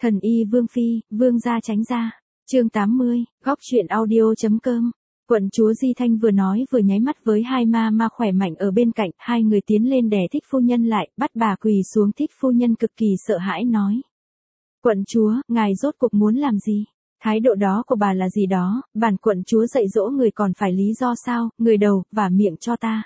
Thần y Vương Phi, Vương gia tránh ra. Chương 80, góc truyện audio.com. Quận chúa Di Thanh vừa nói vừa nháy mắt với hai ma khỏe mạnh ở bên cạnh, hai người tiến lên đè Thích phu nhân lại, bắt bà quỳ xuống. Thích phu nhân cực kỳ sợ hãi nói: "Quận chúa, ngài rốt cuộc muốn làm gì? Thái độ đó của bà là gì đó, bản quận chúa dạy dỗ người còn phải lý do sao, người đầu, vả miệng cho ta."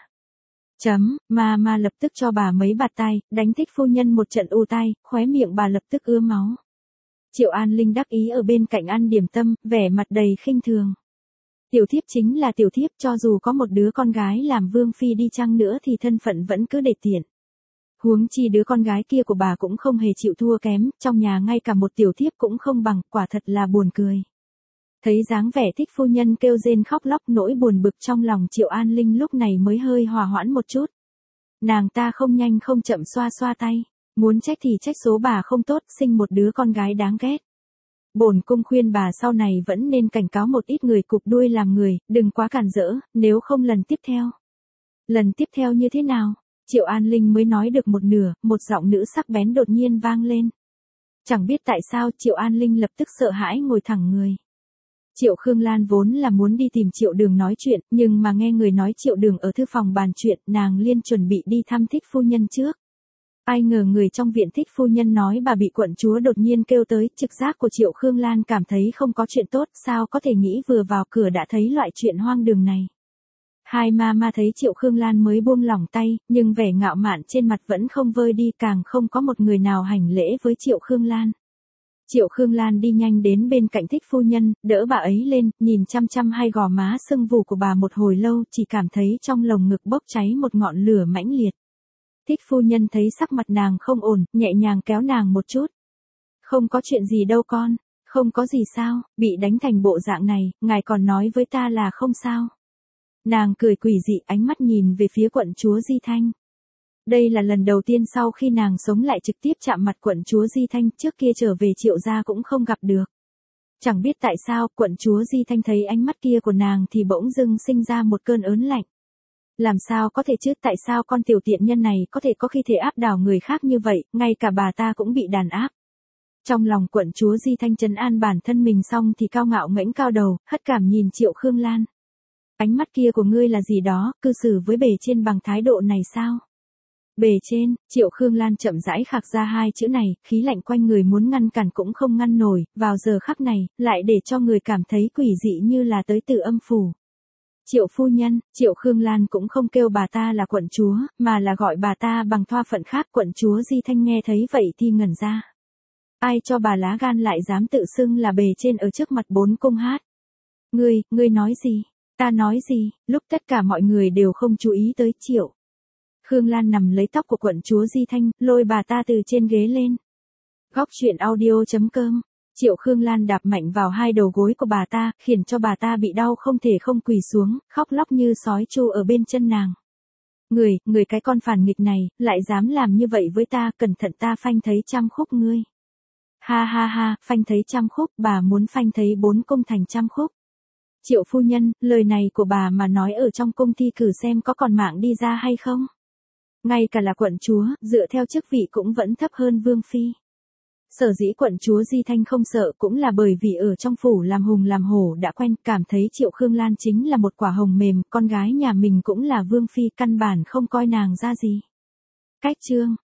Ma lập tức cho bà mấy bạt tai, đánh Thích phu nhân một trận u tai, khóe miệng bà lập tức ứa máu. Triệu An Linh đắc ý ở bên cạnh ăn điểm tâm, vẻ mặt đầy khinh thường. Tiểu thiếp chính là tiểu thiếp, cho dù có một đứa con gái làm vương phi đi chăng nữa thì thân phận vẫn cứ để tiện. Huống chi đứa con gái kia của bà cũng không hề chịu thua kém, trong nhà ngay cả một tiểu thiếp cũng không bằng, quả thật là buồn cười. Thấy dáng vẻ Thích phu nhân kêu rên khóc lóc, nỗi buồn bực trong lòng Triệu An Linh lúc này mới hơi hòa hoãn một chút. Nàng ta không nhanh không chậm xoa xoa tay, muốn trách thì trách số bà không tốt, sinh một đứa con gái đáng ghét. Bổn cung khuyên bà sau này vẫn nên cảnh cáo một ít người cụp đuôi làm người, đừng quá cản rỡ, nếu không lần tiếp theo. Lần tiếp theo như thế nào? Triệu An Linh mới nói được một nửa, một giọng nữ sắc bén đột nhiên vang lên. Chẳng biết tại sao Triệu An Linh lập tức sợ hãi ngồi thẳng người. Triệu Khương Lan vốn là muốn đi tìm Triệu Đường nói chuyện, nhưng mà nghe người nói Triệu Đường ở thư phòng bàn chuyện, nàng liền chuẩn bị đi thăm Thích phu nhân trước. Ai ngờ người trong viện Thích phu nhân nói bà bị quận chúa đột nhiên kêu tới, trực giác của Triệu Khương Lan cảm thấy không có chuyện tốt, sao có thể nghĩ vừa vào cửa đã thấy loại chuyện hoang đường này. Hai ma thấy Triệu Khương Lan mới buông lỏng tay, nhưng vẻ ngạo mạn trên mặt vẫn không vơi đi, càng không có một người nào hành lễ với Triệu Khương Lan. Triệu Khương Lan đi nhanh đến bên cạnh Thích phu nhân, đỡ bà ấy lên, nhìn chăm chăm hai gò má sưng vù của bà một hồi lâu, chỉ cảm thấy trong lồng ngực bốc cháy một ngọn lửa mãnh liệt. Thích phu nhân thấy sắc mặt nàng không ổn, nhẹ nhàng kéo nàng một chút. "Không có chuyện gì đâu con, không có gì sao, bị đánh thành bộ dạng này, ngài còn nói với ta là không sao." Nàng cười quỷ dị, ánh mắt nhìn về phía quận chúa Di Thanh. Đây là lần đầu tiên sau khi nàng sống lại trực tiếp chạm mặt quận chúa Di Thanh, trước kia trở về Triệu gia cũng không gặp được. Chẳng biết tại sao, quận chúa Di Thanh thấy ánh mắt kia của nàng thì bỗng dưng sinh ra một cơn ớn lạnh. Làm sao có thể chứ, tại sao con tiểu tiện nhân này có thể có khi thể áp đảo người khác như vậy, ngay cả bà ta cũng bị đàn áp. Trong lòng quận chúa Di Thanh trấn an bản thân mình xong thì cao ngạo ngẩng cao đầu, hất cảm nhìn Triệu Khương Lan. "Ánh mắt kia của ngươi là gì đó, cư xử với bề trên bằng thái độ này sao?" "Bề trên?" Triệu Khương Lan chậm rãi khạc ra hai chữ này, khí lạnh quanh người muốn ngăn cản cũng không ngăn nổi, vào giờ khắc này, lại để cho người cảm thấy quỷ dị như là tới từ âm phủ. "Triệu phu nhân." Triệu Khương Lan cũng không kêu bà ta là quận chúa, mà là gọi bà ta bằng thoa phận khác. Quận chúa Di Thanh nghe thấy vậy thì ngẩn ra. Ai cho bà lá gan lại dám tự xưng là bề trên ở trước mặt bốn cung hát? Ngươi nói gì? Ta nói gì?" Lúc tất cả mọi người đều không chú ý tới Triệu Khương Lan nằm lấy tóc của quận chúa Di Thanh, lôi bà ta từ trên ghế lên. Góc truyện audio.com. Triệu Khương Lan đạp mạnh vào hai đầu gối của bà ta, khiến cho bà ta bị đau không thể không quỳ xuống, khóc lóc như sói chu ở bên chân nàng. Người cái con phản nghịch này, lại dám làm như vậy với ta, cẩn thận ta phanh thấy trăm khúc ngươi." Ha, phanh thấy trăm khúc, bà muốn phanh thấy bốn cung thành trăm khúc. "Triệu phu nhân, lời này của bà mà nói ở trong cung thi cử xem có còn mạng đi ra hay không? Ngay cả là quận chúa, dựa theo chức vị cũng vẫn thấp hơn vương phi." Sở dĩ quận chúa Di Thanh không sợ cũng là bởi vì ở trong phủ làm hùng làm hổ đã quen, cảm thấy Triệu Khương Lan chính là một quả hồng mềm, con gái nhà mình cũng là vương phi, căn bản không coi nàng ra gì. Cách chương